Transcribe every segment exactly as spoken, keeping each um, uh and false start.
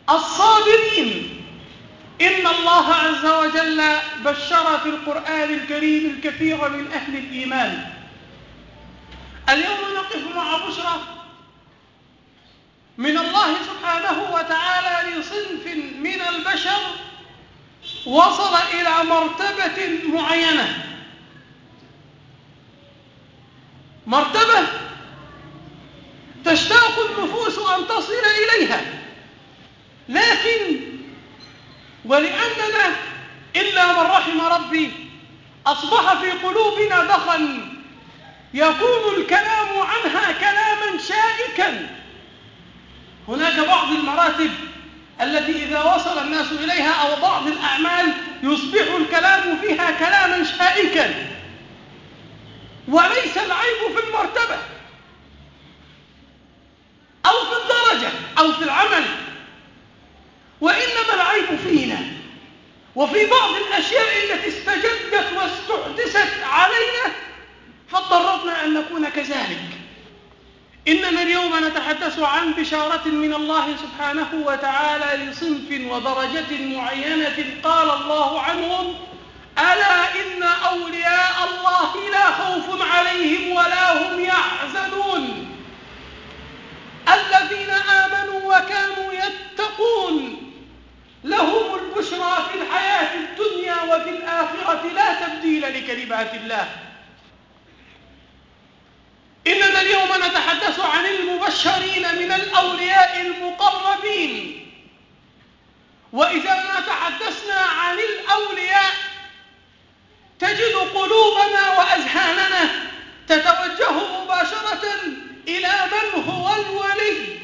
الصابرين. إن الله عز وجل بشر في القرآن الكريم الكثير من أهل الإيمان. اليوم نقف مع بشرى من الله سبحانه وتعالى لصنف من البشر وصل إلى مرتبة معينة، مرتبة تشتاق النفوس أن تصل إليها، لكن ولأننا إلا من رحم ربي أصبح في قلوبنا دخن يكون الكلام عنها كلاما شائكا. هناك بعض المراتب التي إذا وصل الناس إليها أو بعض الأعمال يصبح الكلام فيها كلاما شائكا، وليس العيب في المرتبة أو في الدرجة أو في العمل، وإنما العيب فينا وفي بعض الأشياء التي استجدت واستحدثت علينا فاضطررنا أن نكون كذلك. إننا اليوم نتحدث عن بشارة من الله سبحانه وتعالى لصنف ودرجة معينة قال الله عنهم: ألا إن أولياء الله لا خوف عليهم ولا هم يحزنون الذين آمنوا وكانوا يتقون لهم البشرى في الحياة الدنيا وفي الآخرة لا تبديل لكلمات الله. إننا اليوم نتحدث عن المبشرين من الأولياء المقربين، وإذا ما تحدثنا عن الأولياء تجد قلوبنا وأذهاننا تتوجه مباشرة إلى من هو الولي،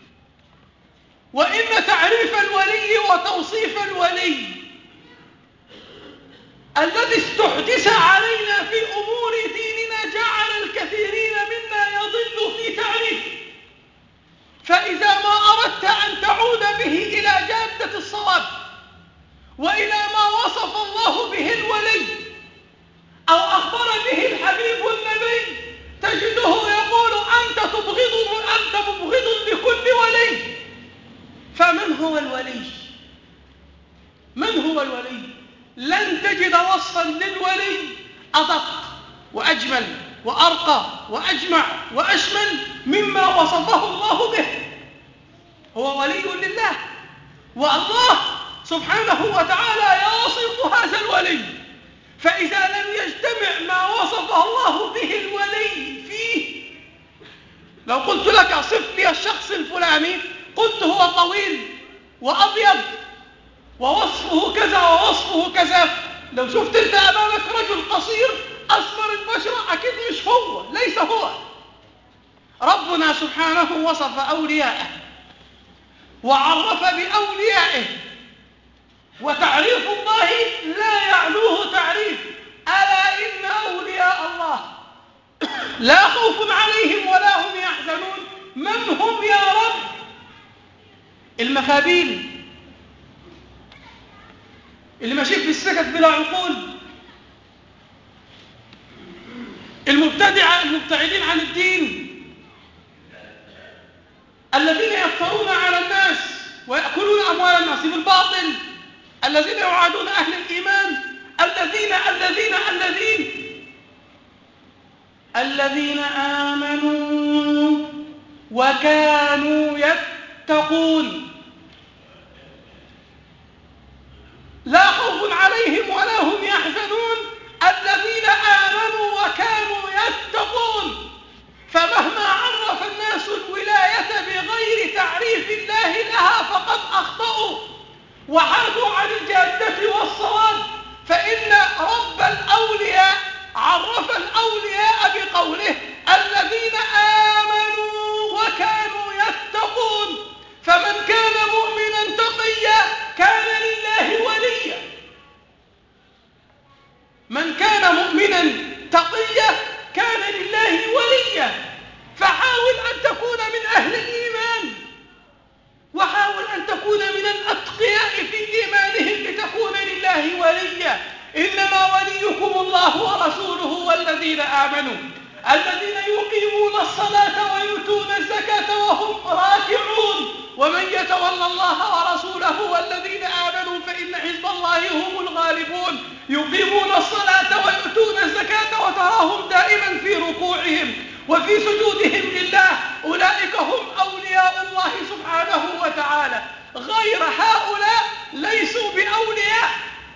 وإن تعريف الولي وتوصيف الولي الذي استحدث علينا في أمور ديننا جعل الكثيرين منا يضل في تعريفه. فإذا ما أردت أن تعود به إلى جادة الصواب وإلى ما وصف الله به الولي أو أخبر به الحبيب النبي تجده يقول: أنت تبغض أنت مبغض لكل ولي. فمن هو الولي؟ من هو الولي؟ لن تجد وصفا للولي أدق وأجمل وأرقى وأجمع وأشمل مما وصفه الله به. هو ولي لله، والله سبحانه وتعالى يصف هذا الولي. فإذا لم يجتمع ما وصفه الله به الولي فيه، لو قلت لك صف لي الشخص الفلاني قلت هو طويل وأبيض ووصفه كذا ووصفه كذا، لو شفت انت أمامك رجل قصير أسمر البشرة أكيد مش هو، ليس هو. ربنا سبحانه وصف أولياءه وعرف بأوليائه، وتعريف الله لا يعلوه تعريف. ألا إن أولياء الله لا خوف عليهم ولا هم يحزنون. من هم يا رب؟ المخابيل اللي ماشيين في السكت بلا عقول، المبتدعة المبتعدين عن الدين، الذين يفترون على الناس ويأكلون أموال الناس بالباطل، الذين يعادون أهل الإيمان، الذين الذين الذين الذين آمنوا وكانوا يتقون لا خوف عليهم ولا هم يحزنون الذين آمنوا وكانوا يتقون. فمهما عرف الناس الولاية بغير تعريف الله لها فقد أخطأوا وحادوا عن الجادة والصواب، فإن رب الأولياء عرف الأولياء بقوله: الذين آمنوا وكانوا يتقون. فمن كان وفي سجودهم لله، أولئك هم أولياء الله سبحانه وتعالى. غير هؤلاء ليسوا بأولياء.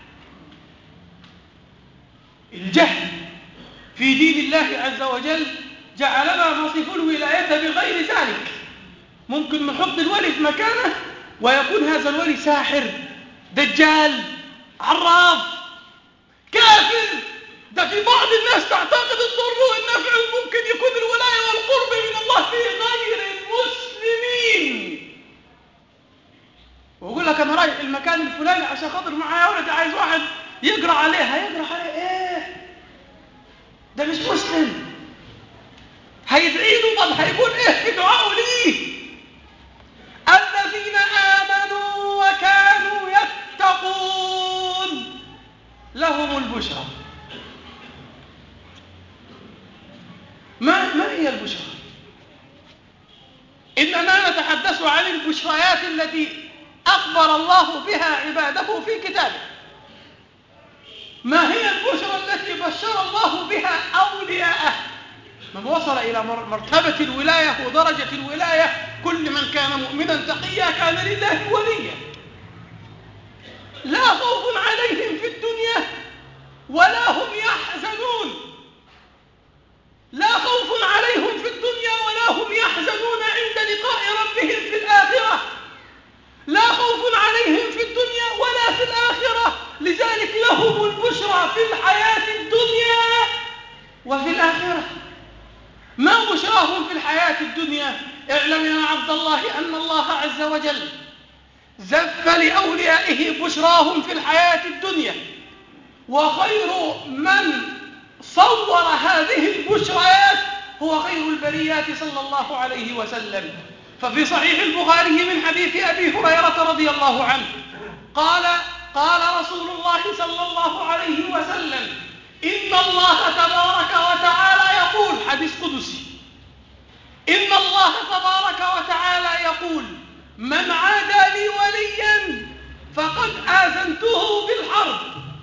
الجهل في دين الله عز وجل جعلنا نصف الولاية بغير ذلك. ممكن نحط الولي في مكانه ويكون هذا الولي ساحر، دجال، عراف، كافر. ده في بعض الناس تعتقد الضر والنفع ممكن يكون الولاية والقرب من الله في غير المسلمين، ويقول لك أنا رايح المكان الفلاني عشان خاطر معايا ولدي عايز واحد يقرأ عليها. يقرأ عليه إيه؟ ده مش مسلم. هيدعي له، طب هيقول إيه في دعائه ليه؟ الذين آمنوا وكانوا يتقون لهم البشرى. ما ما هي البشرى؟ إننا نتحدث عن البشريات التي أخبر الله بها عباده في كتابه. ما هي البشرى التي بشر الله بها أولياءه؟ من وصل إلى مرتبة الولاية ودرجة الولاية، كل من كان مؤمنا تقيا كان لله وليا. لا خوف عليهم في الدنيا ولا هم يحزنون. لا خوف عليهم في الدنيا ولا هم يحزنون عند لقاء ربهم في الآخرة. لا خوف عليهم في الدنيا ولا في الآخرة، لذلك لهم البشرى في الحياة الدنيا وفي الآخرة. ما بشراهم في الحياة الدنيا؟ اعلم يا عبد الله أن الله عز وجل زف لأوليائه بشراهم في الحياة الدنيا، وخير من صور هذه البشريات هو خير البريات صلى الله عليه وسلم. ففي صحيح البخاري من حديث أبي هريرة رضي الله عنه قال قال رسول الله صلى الله عليه وسلم: إن الله تبارك وتعالى يقول، حديث قدسي، إن الله تبارك وتعالى يقول: من عادى لي وليا فقد آذنته بالحرب.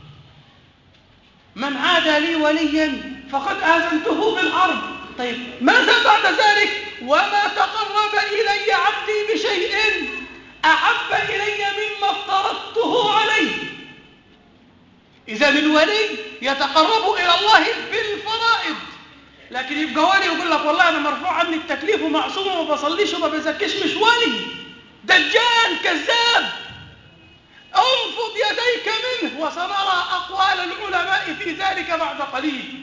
من عادى لي وليا فقد آذنته بالحرب. طيب ماذا بعد ذلك؟ وما تقرب إلي عبدي بشيء أحب إلي مما افترضته عليه. إذا الولي يتقرب إلى الله بالفرائض، لكن يبقى ولي يقول لك والله أنا مرفوع عني التكليف ومعصوم وما بصليش وما بزكيش، مش ولي، دجال كذاب. انفض يديك منه، وسنرى أقوال العلماء في ذلك بعد قليل.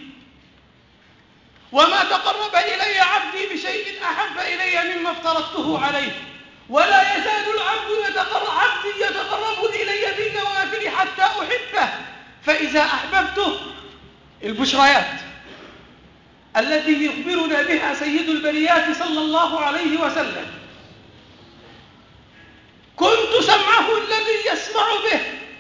وما تقرب إلي عبدي بشيء أحب إلي مما افترضته عليه، ولا يزال العبد يتقرب عبدي يتقرب إلي بالنوافل حتى أحبه، فإذا أحببته. البشريات التي يخبرنا بها سيد البريات صلى الله عليه وسلم: كنت سمعه الذي يسمع به،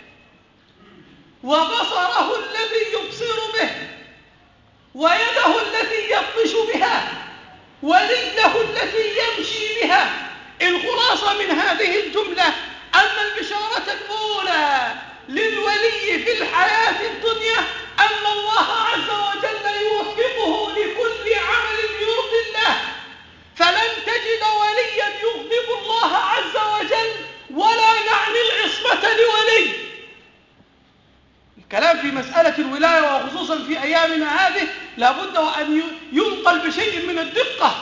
وبصره الذي يبصر به، ويده التي يبطش بها، ورجله التي يمشي بها. الخلاصة من هذه الجملة أن البشارة الأولى للولي في الحياة الدنيا أن الله عز وجل يوفقه لكل عمل يرضي الله، فلن تجد وليا يغضب الله عز وجل ولا نعني العصمة لولي. الكلام في مسألة الولاية وخصوصا في أيامنا هذه لابد أن ينقل بشيء من الدقة.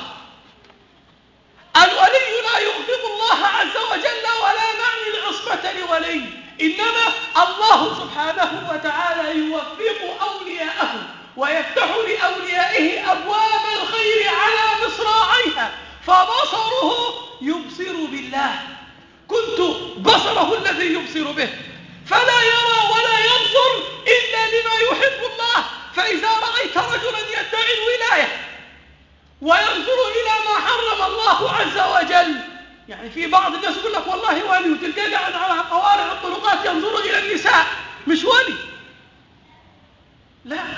الولي لا يغضب الله عز وجل ولا نعني العصمة لولي، إنما الله سبحانه وتعالى يوفق أولياءه ويفتح لأوليائه أبواب الخير على مصراعيها، فبصره يبصر بالله. كنت بصره الذي يبصر به، فلا يرى ولا ينظر إلا لما يحب الله. فإذا رأيت رجلا يدعي الولاية وينظر إلى ما حرم الله عز وجل، يعني في بعض الناس يقول لك والله ولي، وتلقاه قاعد على قوارع الطرقات ينظر إلى النساء، مش ولي. لا،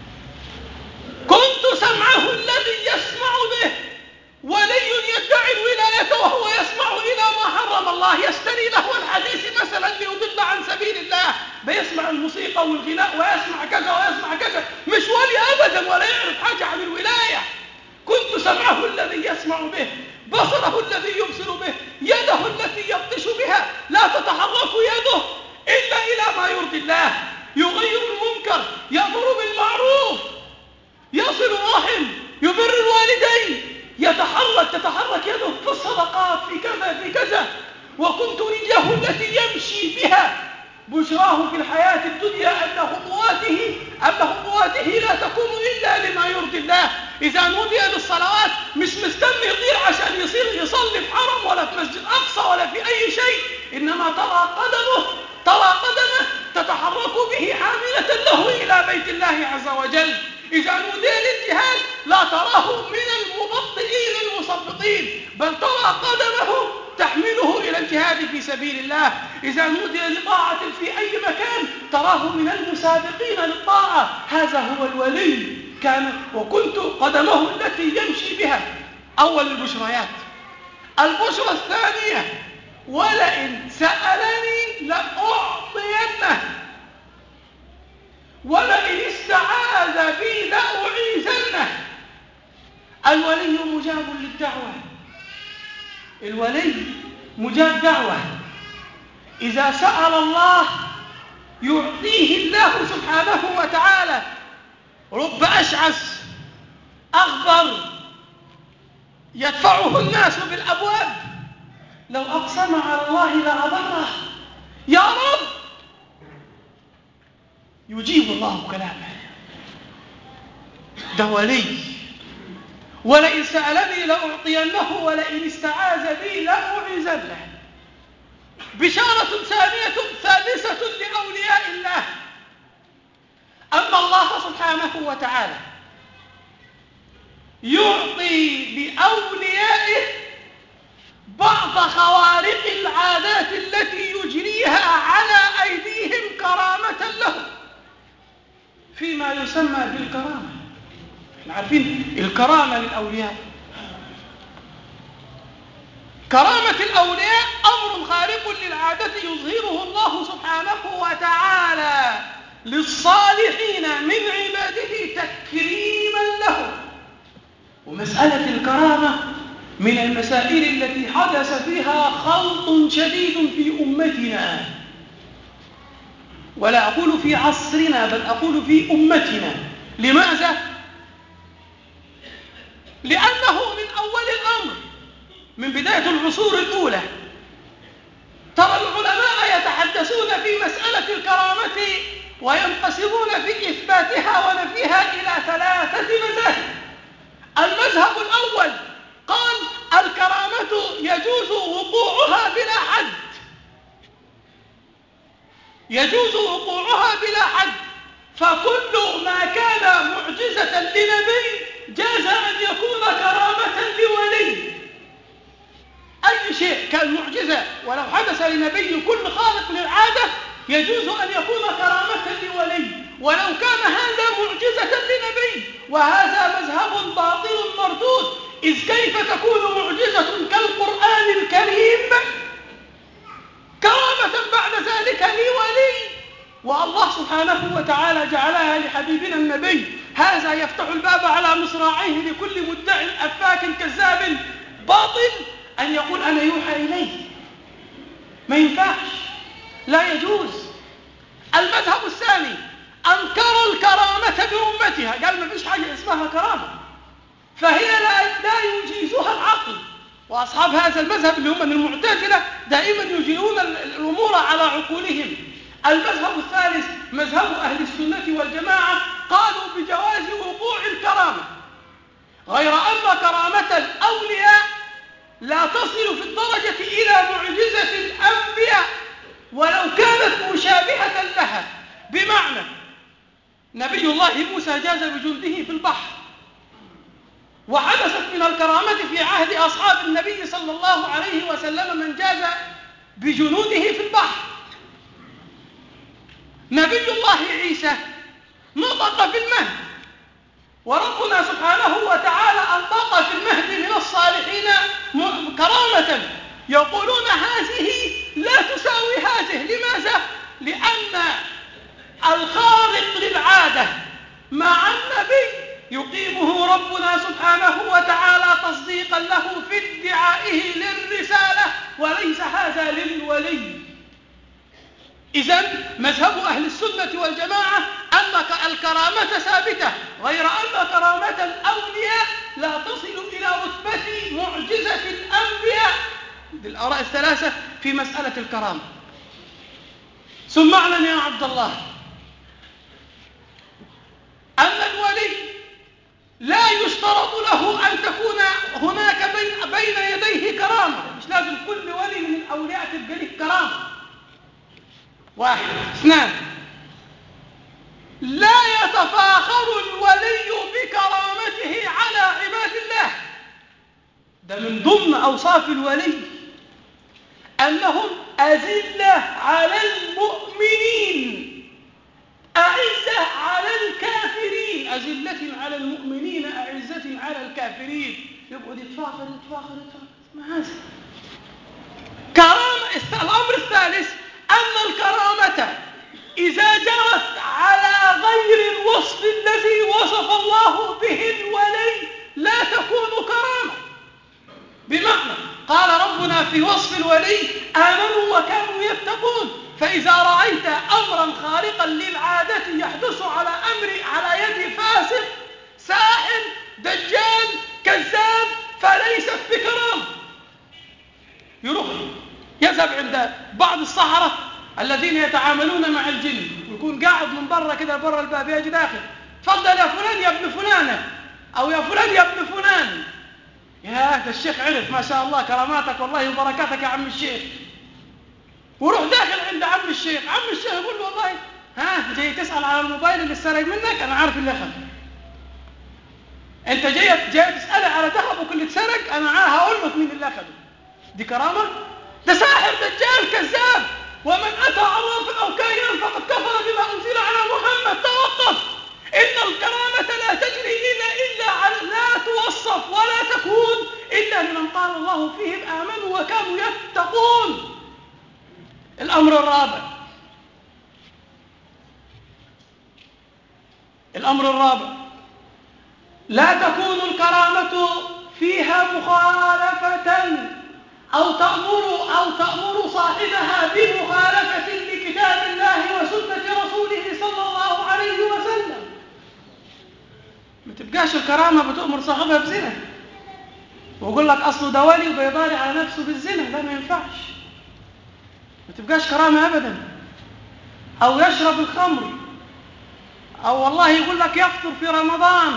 كنت سمعه الذي يسمع به. ولي يدعي الولاية وهو يسمع إلى ما حرم الله، يستري له الحديث مثلا ليضل عن سبيل الله، بيسمع الموسيقى والغناء ويسمع كذا ويسمع كذا، مش ولي أبدا ولا يعرف حاجة عن الولاية. كنت سمعه الذي يسمع به، بصره الذي يبصر به، يده التي يبطش بها. لا تتحرك يده إلا إلى ما يرضي الله. يغير المنكر، يأمر بالمعروف، يصل الرحم، يبر الوالدين، يتحرك تتحرك يده في الصدقات، في كذا في كذا. وكنت رجله التي يمشي بها. بشراه في الحياة الدنيا أن خطواته أن خطواته لا تكون إلا لما يرضي الله. إذا نودي للصلوات مش مستني يطير عشان يصير يصلي في حرم ولا في مسجد أقصى ولا في أي شيء، إنما ترى قدمه ترى قدمه تتحرك به حاملة له إلى بيت الله عز وجل. إذا نودي للجهاد لا تراه من المبطئين المصبطين، بل ترى قدمه تحمله إلى الجهاد في سبيل الله. إذا نودي لطاعة في أي مكان تراه من المسابقين للطاعة. هذا هو الولي. كان وكنت قدمه التي يمشي بها. أول البشريات. البشرى الثانية: ولئن سألني لأعطينه، ولئن استعاذ بي لأعيذنه. الولي مجاب للدعوة. الولي مجاب دعوة. إذا سأل الله يعطيه الله سبحانه وتعالى. رب أشعث أغبر يدفعه الناس بالأبواب، لو أقسم على الله لأبره. يا رب، يجيب الله كلامه. ده ولي. ولئن سألني لأعطينه، ولئن استعاذ بي لأعيذنه. بشارة ثانية ثالثة لأولياء الله: أن الله سبحانه وتعالى يعطي لأوليائه بعض خوارق العادات التي يجريها على أيديهم كرامة لهم فيما يسمى بالكرامة. احنا عارفين الكرامة للأولياء. كرامة الأولياء أمر خارق للعادة يظهره الله سبحانه وتعالى للصالحين من عباده تكريما لهم. ومسألة الكرامة من المسائل التي حدث فيها خلط شديد في أمتنا، ولا أقول في عصرنا بل أقول في أمتنا. لماذا؟ لأنه من أول الأمر، من بداية العصور الأولى، ترى العلماء يتحدثون في مسألة الكرامة وينقسمون في إثباتها ونفيها إلى ثلاثة مذاهب. المذهب الأول قال الكرامة يجوز وقوعها بلا حد، يجوز وقوعها بلا حد، فكل ما كان معجزة لنبي جاز أن يكون كرامة لولي. أي شيء كان معجزة ولو حدث لنبي كل خارق للعادة يجوز أن يكون كرامة لولي، ولو كان هذا معجزة لنبي. وهذا مذهب باطل مردود، إذ كيف تكون معجزة كالقرآن الكريم كرامة بعد ذلك لولي، والله سبحانه وتعالى جعلها لحبيبنا النبي؟ هذا يفتح الباب على مصراعيه لكل مدعي أفاك كذاب باطل أن يقول أنا يوحى إليه. ما ينفعش، لا يجوز. المذهب الثاني أنكر الكرامة بأمتها، قال ما فيش حاجة اسمها كرامة، فهي لا, لا يجيزها العقل. وأصحاب هذا المذهب اللي هم من المعتزلة دائما يجيزون الأمور على عقولهم. المذهب الثالث مذهب أهل السنة والجماعة، قالوا بجواز وقوع الكرامة، غير أن كرامة الأولياء لا تصل في الدرجة إلى معجزة الأنبياء ولو كانت مشابهة لها. بمعنى نبي الله موسى جاز بجنده في البحر، وحدثت من الكرامة في عهد أصحاب النبي صلى الله عليه وسلم من جاز بجنوده في البحر. نبي الله عيسى نطق في المهد، وربنا سبحانه وتعالى أنطق في المهد من الصالحين كرامة، يقولون هذه لا تساوي هذه. لماذا؟ لأن الخارق للعادة مع النبي يقيمه ربنا سبحانه وتعالى تصديقا له في ادعائه للرسالة، وليس هذا للولي. إذن مذهب أهل السنة والجماعة أن الكرامة ثابتة، غير أن كرامة الأولياء لا تصل إلى رتبة معجزة الأنبياء. الآراء الثلاثة في مسألة الكرامة. ثم اعلم يا عبد الله أن الولي لا يشترط له أن تكون هناك بين, بين يديه كرامة. مش لازم كل ولي من الأولياء تبقى له كرامة. واحد. اثنان، لا يتفاخر الولي بكرامته على عباد الله. ده من ضمن أوصاف الولي أنهم أذلة على المؤمنين أعزة على الكافرين. أذلة على المؤمنين أعزة على الكافرين. يقعد يتفاخر يتفاخر يتفاخر. ما هذا كرامة. الأمر الثالث أن الكرامة إذا جرت على غير الوصف الذي وصف الله به الولي لا تكون كرامة. بمعنى قال ربنا في وصف الولي آمنوا وكانوا يتقون. فإذا رأيت أمرا خارقا للعادة يحدث على أمر على يد فاسق ساحر دجال كذاب فليست بكرامة. يروح يذهب عند بعض السحرة الذين يتعاملون مع الجن ويكون قاعد من برا كده برا الباب، يجي داخل تفضل يا فلان يا ابن فلانة أو يا فلان يا ابن فلان. يا ده الشيخ عرف ما شاء الله كراماتك والله وبركاتك يا عم الشيخ. وروح داخل عند عم الشيخ. عم الشيخ يقول له والله ها جاي تسأل على الموبايل اللي سرق منك؟ أنا عارف اللي أخذ. أنت جاي جاي تسأل على ذهبك اللي اتسرق؟ أنا هقول لك مين اللي أخذه. دي كرامة؟ ده ساحر دجال كذاب. ومن أتى عرافا أو كاهنا فقد كفر بما أنزل على محمد. توقف. إن الكرامة لا تجري إلا إلا على لا توصف ولا تكون إلا لمن قال الله فيهم آمنوا وكانوا يتقون. الأمر الرابع الأمر الرابع لا تكون الكرامة فيها مخالفة أو تأمر أو تأمر صاحبها بمخالفة لكتاب الله وسنة رسوله صلى الله عليه وسلم. ما تبقاش الكرامة بتأمر صاحبها بزنا ويقول لك أصله ده ولي وبيضاري على نفسه بالزنا. لا، ما ينفعش. ما تبقاش كرامة أبدا. أو يشرب الخمر أو والله يقول لك يفطر في رمضان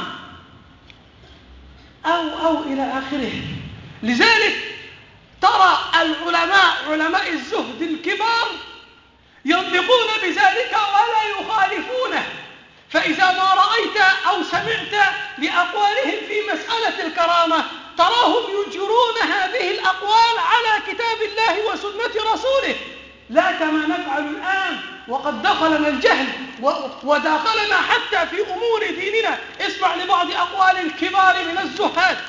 أو أو إلى آخره. لذلك ترى العلماء علماء الزهد الكبار ينطقون بذلك ولا يخالفونه. فإذا ما رأيت أو سمعت لأقوالهم في مسألة الكرامة تراهم يجرون هذه الأقوال على كتاب الله وسنة رسوله، لا كما نفعل الآن وقد دخلنا الجهل وداخلنا حتى في أمور ديننا. اسمع لبعض أقوال الكبار من الزهاد.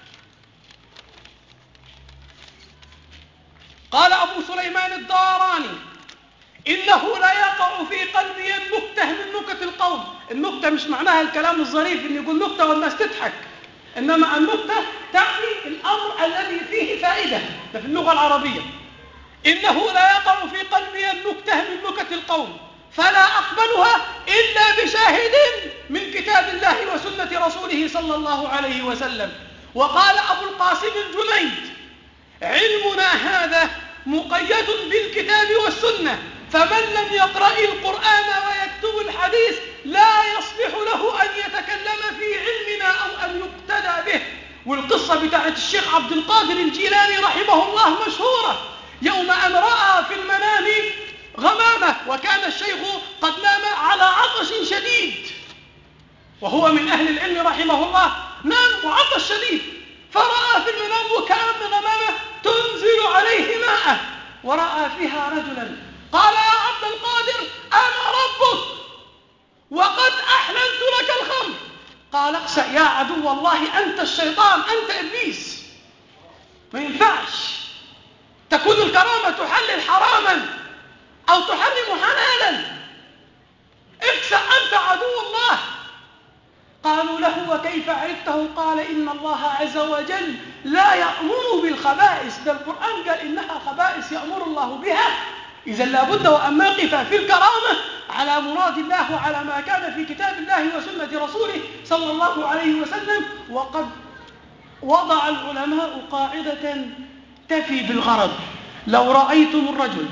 قال أبو سليمان الداراني إنه لا يقع في قلبي النكتة من نكت القوم. النكتة مش معناها الكلام الظريف إن يقول نكتة والناس تضحك، إنما النكتة تعني الأمر الذي فيه فائدة. ده في اللغة العربية. إنه لا يقع في قلبي النكتة من نكت القوم فلا أقبلها إلا بشاهد من كتاب الله وسنة رسوله صلى الله عليه وسلم. وقال أبو القاسم الجنيد علمنا هذا مقيد بالكتاب والسنة، فمن لم يقرأ القرآن ويكتب الحديث لا يصلح له أن يتكلم في علمنا أو أن يقتدى به. والقصة بتاعت الشيخ عبد القادر الجيلاني رحمه الله مشهورة. يوم أن رأى في المنام غمامة وكان الشيخ قد نام على عطش شديد وهو من أهل العلم رحمه الله، نام وعطش شديد، فرأى في المنام وكأن غمامة تنزل عليه ماء ورأى فيها رجلا. قال يا عبد القادر أنا ربك وقد أحللت لك الخمر. قال اخسأ يا عدو الله، أنت الشيطان، أنت إبليس. ما ينفعش تكون الكرامة تحلل حراما أو تحرم حلالا. اخسأ أنت عدو الله. قالوا له وكيف كيف عرفته؟ قال إن الله عز وجل لا يأمر بالخبائث، ده القرآن قال إنها خبائث يأمر الله بها. إذا لابد وأن نقف في الكرامة على مراد الله وعلى ما كان في كتاب الله وسنة رسوله صلى الله عليه وسلم. وقد وضع العلماء قاعدة تفي بالغرض: لو رأيتم الرجل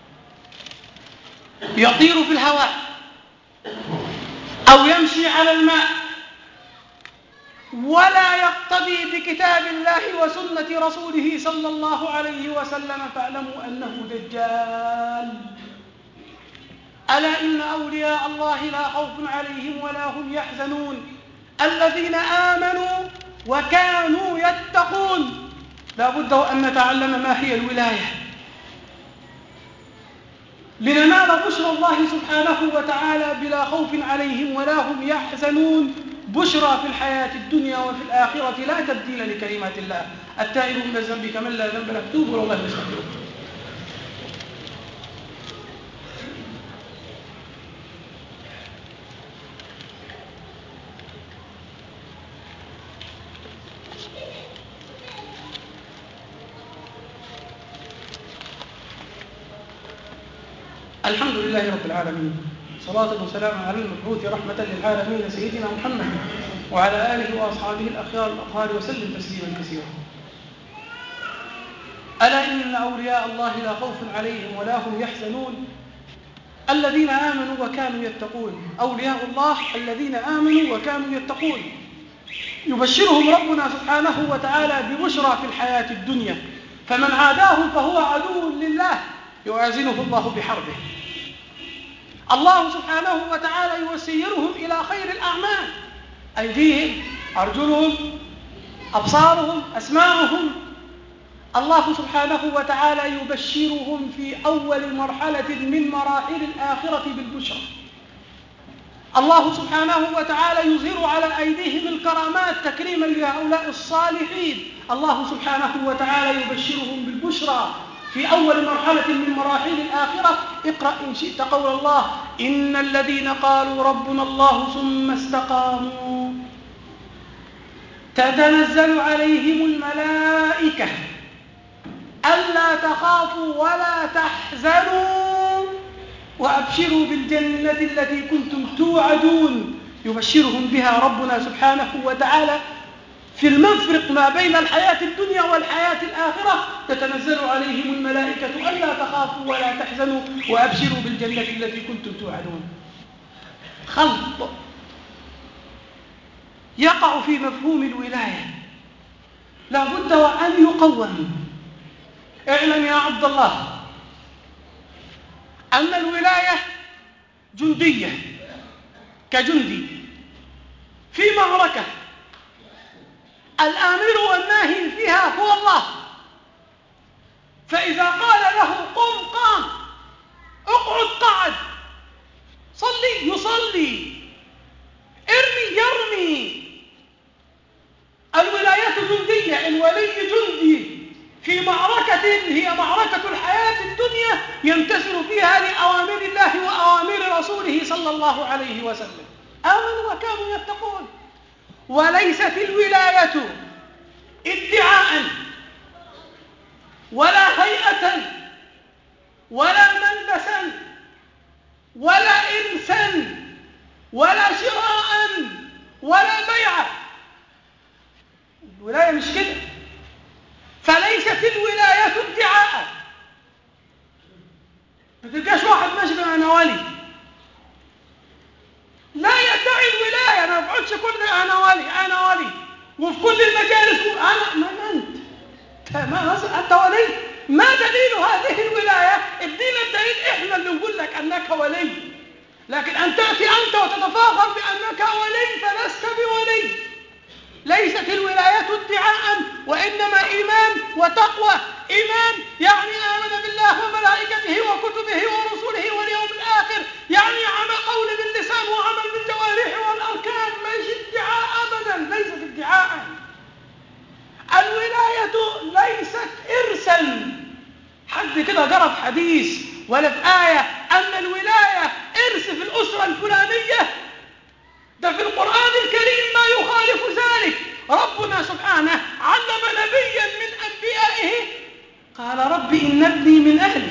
يطير في الهواء أو يمشي على الماء ولا يقتدي بكتاب الله وسنة رسوله صلى الله عليه وسلم فاعلموا أنه دجال. ألا إن أولياء الله لا خوف عليهم ولا هم يحزنون الذين آمنوا وكانوا يتقون. لا بد أن نتعلم ما هي الولاية لننال بشرى الله سبحانه وتعالى بلا خوف عليهم ولا هم يحزنون، بشرى في الحياة الدنيا وفي الآخرة لا تبديل لكلمات الله. التائب من الذنب كمن لا ذنب له، توبوا والله يستغفرون. الحمد لله رب العالمين، صلاة وسلام على المبعوث رحمة للعالمين سيدنا محمد وعلى آله وأصحابه الأخيار الأطهار وسلم تسليما كثيرا. ألا إن أولياء الله لا خوف عليهم ولا هم يحزنون الذين آمنوا وكانوا يتقون. أولياء الله الذين آمنوا وكانوا يتقون يبشرهم ربنا سبحانه وتعالى ببشرى في الحياة الدنيا، فمن عاداهم فهو عدو لله يوازنه الله بحربه. الله سبحانه وتعالى يسيرهم إلى خير الأعمال، أيديهم، أرجلهم، أبصارهم، أسماعهم. الله سبحانه وتعالى يبشرهم في أول مرحلة من مراحل الآخرة بالبشرى. الله سبحانه وتعالى يظهر على أيديهم الكرامات تكريما لهؤلاء الصالحين. الله سبحانه وتعالى يبشرهم بالبشرى في أول مرحلة من مراحل الآخرة. اقرأ إن شئت قول الله: إن الذين قالوا ربنا الله ثم استقاموا تتنزل عليهم الملائكة ألا تخافوا ولا تحزنوا وأبشروا بالجنة التي كنتم توعدون. يبشرهم بها ربنا سبحانه وتعالى في المفرق ما بين الحياة الدنيا والحياة الآخرة. تتنزل عليهم الملائكة ألا تخافوا ولا تحزنوا وأبشروا بالجنة التي كنتم توعدون. خلط يقع في مفهوم الولاية لا بد وأن يقوم. اعلم يا عبد الله أن الولاية جندية كجندي في معركة، الآمر والناهي فيها هو الله، فإذا قال له قم قام، اقعد قعد، صلي يصلي، ارمي يرمي. الولاية جندية، الولي جندي في معركة هي معركة الحياة الدنيا يمتثل فيها لأوامر الله وأوامر رسوله صلى الله عليه وسلم. آمنوا وكانوا يتقون. وليست الولاية ادعاء ولا هيئة ولا ملبسا ولا إنسا ولا شراء ولا بيعة. الولاية مش كده. فليست الولاية ادعاء. ما تلقاش واحد ماشي بقى أنا ولي، لا يدعي الولاية، ما يقعدش كل ده أنا ولي أنا ولي وفي كل المجالس أنا من أنت؟ ما أنت ولي؟ ما دليل هذه الولاية؟ ادينا الدليل، إحنا اللي نقول لك أنك ولي. لكن أن تأتي أنت وتتفاخر بأنك ولي فلست بولي. ليست الولاية ادعاء وإنما إيمان وتقوى. إيمان يعني آمن بالله وملائكته وكتبه ورسله واليوم الآخر، يعني عمل قول باللسان وعمل بالجوارح والأركان، ليس ادعاء أبدا، ليست ادعاء. الولاية ليست إرسا، حد كده قرأ في حديث ولا في آية أن الولاية إرس في الأسرة الفلانية، ده في القرآن الكريم ما يخالف ربنا سبحانه علم نبيا من أنبيائه قال رب إن ابني من أهلي،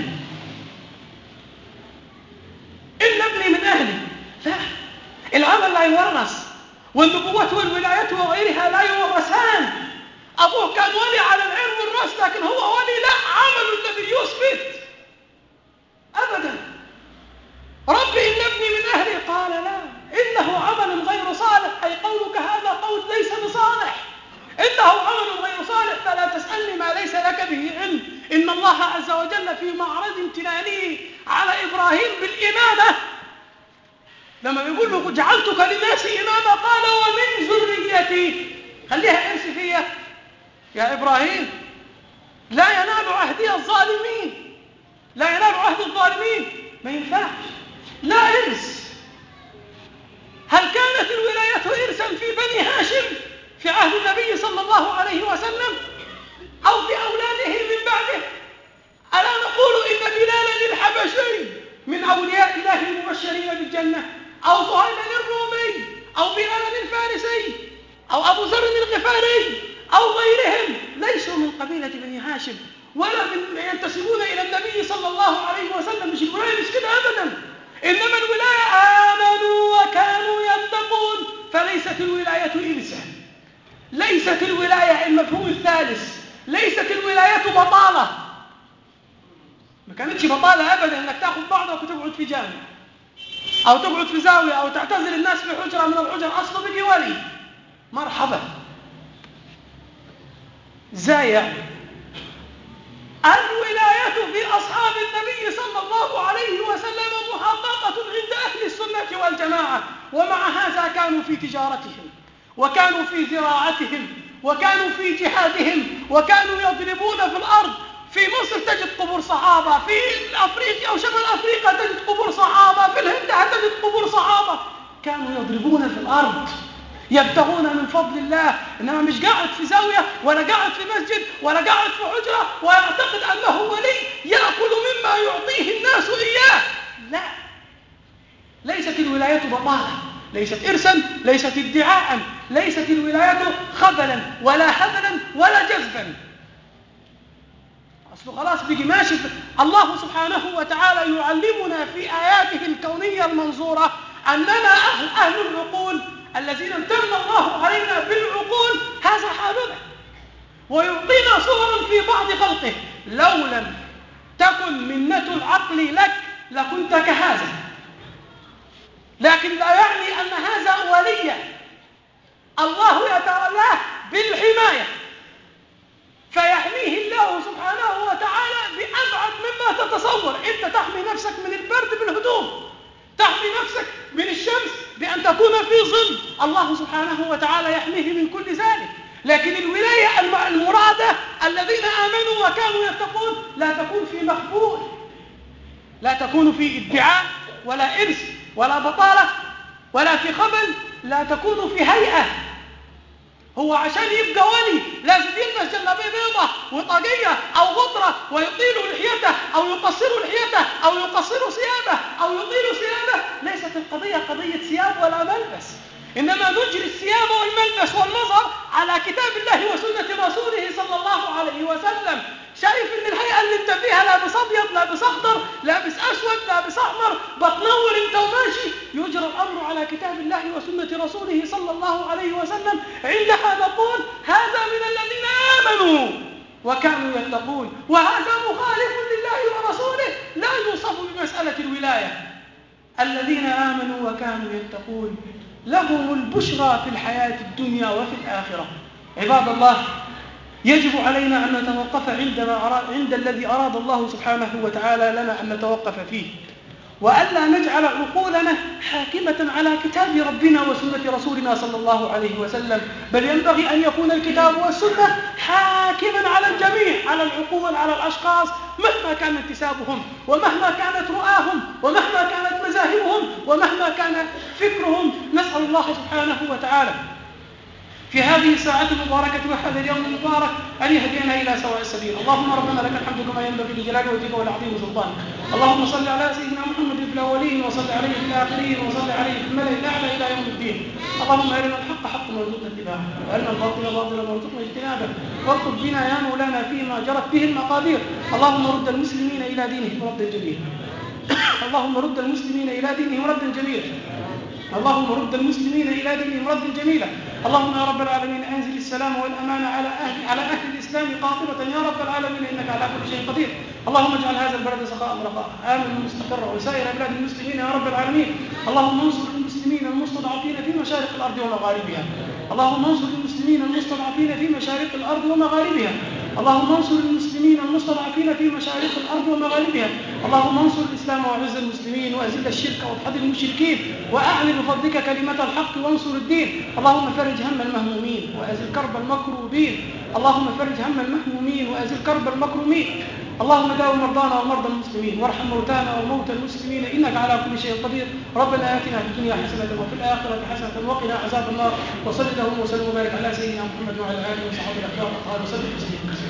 إن ابني من أهلي. لا، العمل لا يورث، والنبوة والولاية وغيرها لا يورثان. أبوه كان ولي على العين والرأس لكن هو ولي، لا، عمل الذي يثبت أبدا. رب إن ابني من أهلي قال لا، إنه عمل غير صالح، أي قولك هذا قول ليس بصالح، إنه عمل غير صالح فلا تسألني ما ليس لك به علم. إن الله عز وجل في معرض امتنانه على إبراهيم بالإمامة لما يقول له جعلتك للناس إماما قال ومن ذريتي، خليها إرث فيا يا إبراهيم، لا ينال عهدي الظالمين، لا ينال عهد الظالمين، ما ينفعش، لا إرث. هل كانت الولاية إرثا في بني هاشم في عهد النبي صلى الله عليه وسلم أو في أولاده من بعده؟ ألا نقول إن بلالا الحبشي من أولياء الله المبشرين بالجنة، أو صهيبا الرومي، أو بلال الفارسي، أو أبو ذر الغفاري، أو غيرهم ليسوا من قبيلة بني هاشم ولا من ينتسبون إلى النبي صلى الله عليه وسلم. مش الولاية مش كده أبدا، إنما الولاية آمنوا وكانوا يتقون، فليست الولاية إرثا، ليست الولاية المفهوم الثالث، ليست الولاية بطالة. ما كانتش بطالة أبدا إنك تأخذ بعضك وتقعد في جامع أو تقعد في زاوية أو تعتزل الناس في حجرة من الحجر، أصله بقي ولي، مرحبا. زي يعني الولاية في أصحاب النبي صلى الله عليه وسلم محققة عند أهل السنة والجماعة، ومع هذا كانوا في تجارتهم وكانوا في زراعتهم وكانوا في جهادهم وكانوا يضربون في الأرض. في مصر تجد قبور صحابة، في أفريقيا أو شمال أفريقيا تجد قبور صحابة، في الهند تجد قبور صحابة، كانوا يضربون في الأرض يبتغون من فضل الله، إنما مش قاعد في زاوية ولا قاعد في مسجد ولا قاعد في حجرة ويعتقد أنه ولي يأكل مما يعطيه الناس إياه. لا، ليست الولاية بطالة، ليست إرثا، ليست ادعاء، ليست الولاية خبلا ولا هبلا ولا جذبا. أصله خلاص بيجي ماشي. الله سبحانه وتعالى يعلمنا في آياته الكونية المنظورة أننا أهل, أهل العقول الذين امتن الله علينا بالعقول، هذا حالنا، ويعطينا صورا في بعض خلقه. لو لم تكن منة العقل لك لكنت كهذا، لكن لا يعني أن هذا وليا الله يتولاه بالحماية، فيحميه الله سبحانه وتعالى بأبعد مما تتصور. أنت تحمي نفسك من البرد بالهدوم، تحمي نفسك من الشمس بأن تكون في ظل، الله سبحانه وتعالى يحميه من كل ذلك. لكن الولاية المرادة الذين آمنوا وكانوا يتقون لا تكون في مخبول، لا تكون في ادعاء ولا إرث ولا بطالة ولا في خبل، لا تكون في هيئة. هو عشان يبقى ولي لازم يلبس جلابيه بيضة وطاقية أو غطرة ويطيل لحيته أو يقصر لحيته أو يقصر ثيابه أو يطيل ثيابه. ليست القضية قضية ثياب ولا ملبس، إنما نجري الثياب والملبس والنظر على كتاب الله وسنة رسوله صلى الله عليه وسلم. شايف إن الهيئة اللي انت فيها لابس أبيض لابس أخضر لابس أسود لابس أحمر بتنور انت وماشي، يجرى الأمر على كتاب الله وسنة رسوله صلى الله عليه وسلم. عندها نقول هذا من الذين آمنوا وكانوا يتقون، وهذا مخالف لله ورسوله، لا يوصف بمسألة الولاية. الذين آمنوا وكانوا يتقون لهم البشرى في الحياة الدنيا وفي الآخرة. عباد الله، يجب علينا أن نتوقف عندما أراد عند الذي أراد الله سبحانه وتعالى لنا أن نتوقف فيه، وألا نجعل عقولنا حاكمة على كتاب ربنا وسنة رسولنا صلى الله عليه وسلم، بل ينبغي أن يكون الكتاب والسنة حاكما على الجميع، على العقول، على الأشخاص، مهما كان انتسابهم ومهما كانت رؤاهم ومهما كانت مذاهبهم ومهما كان فكرهم. نسأل الله سبحانه وتعالى في هذه الساعة المباركة وهذا اليوم المبارك أن يهدينا إلى سواء السبيل. اللهم ربنا لك الحمد كما ينبغي لجلال وجهك ولعظيم سلطانك. اللهم صل على سيدنا محمد في الأولين وصل عليه في الآخرين وصل عليه في الملأ الأعلى إلى يوم الدين. اللهم أرنا الحق حقا وارزقنا اتباعه، وأرنا الباطل باطلا وارزقنا اجتنابه، والطف بنا يا مولانا فيما جرت به المقادير. اللهم رد المسلمين إلى دينهم ردا جميلا. اللهم رد المسلمين إلى دينهم ردا جميلا. اللهم رد المسلمين إلى دينهم ردا جميلا. اللهم يا رب العالمين أنزل السلام والأمان على أهل, على أهل الإسلام قاطبة يا رب العالمين، إنك على كل شيء قدير. اللهم اجعل هذا البلد سخاء رخاء آمنا مستقرا وسائر بلاد المسلمين يا رب العالمين. اللهم انصر المسلمين المستضعفين في مشارق الأرض ومغاربها. اللهم انصر المسلمين المستضعفين في مشارق الأرض ومغاربها. اللهم انصر المسلمين المستضعفين في مشارق الأرض ومغاربها. اللهم انصر الإسلام وأعز المسلمين وأذل الشرك واضحد المشركين وأعلن بفضلك كلمة الحق وانصر الدين. اللهم فرج هم المهمومين وأزل كرب المكروبين. اللهم فرج هم المهمومين وأزل كرب المكرومين. اللهم داو مرضانا ومرضى المسلمين وارحم موتانا وموتى المسلمين إنك على كل شيء قدير. ربنا آتنا في الدنيا حسنة وفي الآخرة حسنة وقنا عذاب النار. وصل اللهم وسلم وبارك على سيدنا محمد وعلى آله وصحبه الأخيار وسلم تسليما.